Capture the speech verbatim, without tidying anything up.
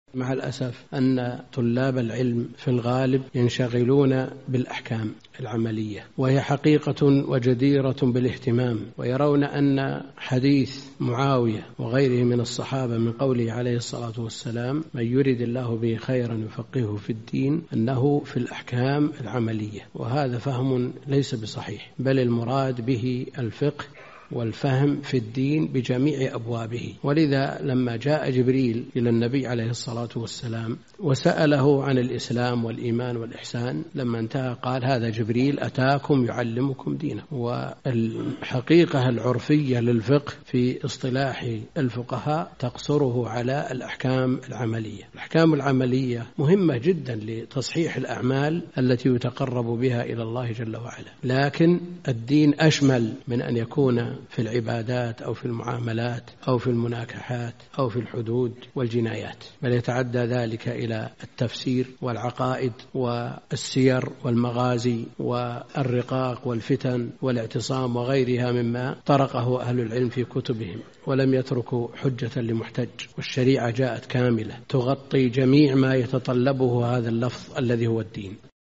مع الأسف أن طلاب العلم في الغالب ينشغلون بالأحكام العملية، وهي حقيقة وجديرة بالاهتمام، ويرون أن حديث معاوية وغيره من الصحابة من قوله عليه الصلاة والسلام من يرد الله به خيرا يفقهه في الدين أنه في الأحكام العملية، وهذا فهم ليس بصحيح، بل المراد به الفقه والفهم في الدين بجميع أبوابه. ولذا لما جاء جبريل إلى النبي عليه الصلاة والسلام وسأله عن الإسلام والإيمان والإحسان، لما انتهى قال هذا جبريل أتاكم يعلمكم دينه. والحقيقة العرفية للفقه في اصطلاح الفقهاء تقصره على الأحكام العملية. الأحكام العملية مهمة جدا لتصحيح الأعمال التي يتقرب بها إلى الله جل وعلا، لكن الدين أشمل من أن يكون في العبادات أو في المعاملات أو في المناكحات أو في الحدود والجنايات، بل يتعدى ذلك إلى التفسير والعقائد والسير والمغازي والرقاق والفتن والاعتصام وغيرها مما طرقه أهل العلم في كتبهم، ولم يتركوا حجة لمحتج. والشريعة جاءت كاملة تغطي جميع ما يتطلبه هذا اللفظ الذي هو الدين.